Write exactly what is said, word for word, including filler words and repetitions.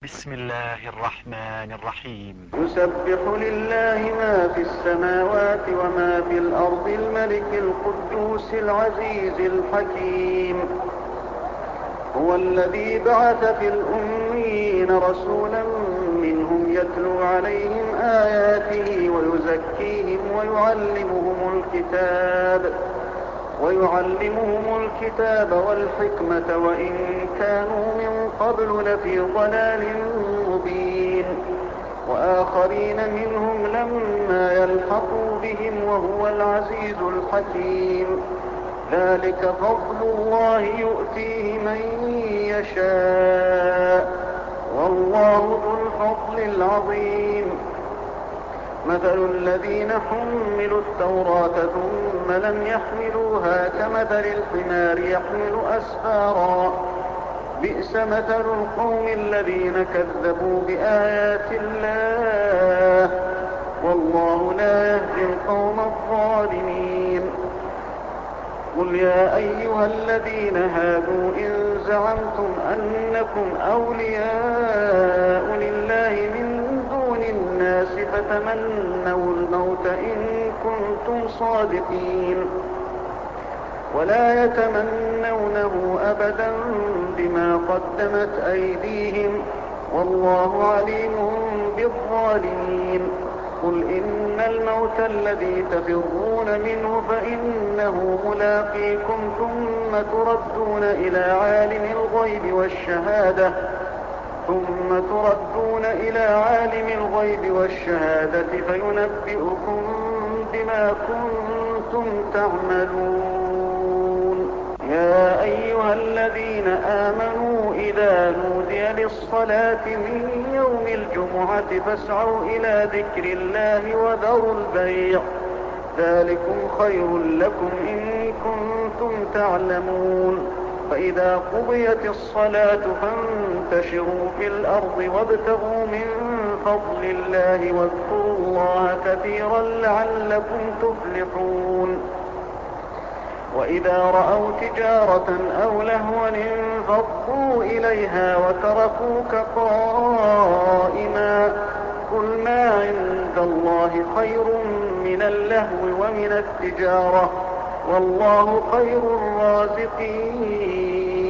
بسم الله الرحمن الرحيم. يسبح لله ما في السماوات وما في الأرض الملك القدوس العزيز الحكيم. هو الذي بعث في الأميين رسولا منهم يتلو عليهم آياته ويزكيهم ويعلمهم الكتاب ويعلمهم الكتاب والحكمة وإن كانوا من قبل لفي ضلال مبين، وآخرين منهم لما يلحقوا بهم وهو العزيز الحكيم. ذلك فضل الله يؤتيه من يشاء والله ذو الفضل العظيم. مثل الذين حملوا التوراة ثم لم يحملوها كمثل الحمار يحمل أسفارا، بئس مثل القوم الذين كذبوا بآيات الله والله لا يهدي القوم الظالمين. قل يا أيها الذين هادوا إن زعمتم أنكم أولياء لله من دون الناس فتمنوا الموت إن كنتم صادقين، ولا يتمنونه أبدا بما قدمت أيديهم والله عليم بالظالمين. قل إن الموت الذي تفرون منه فإنه ملاقيكم ثم تردون إلى عالم الغيب والشهادة ثم تردون إلى عالم الغيب والشهادة فينبئكم بما كنتم تعملون. يا أيها الذين آمنوا إذا نودي للصلاة من يوم الجمعة فاسعوا إلى ذكر الله وذروا البيع، ذلكم خير لكم إن كنتم تعلمون. فإذا قضيت الصلاة فانتشروا في الأرض وابتغوا من فضل الله واذكروا الله كثيرا لعلكم تفلحون. وإذا رأوا تجارة أو لهوا انفضوا إليها وتركوك قائما. قل ما عند الله خير من اللهو ومن التجارة والله خير الرازقين.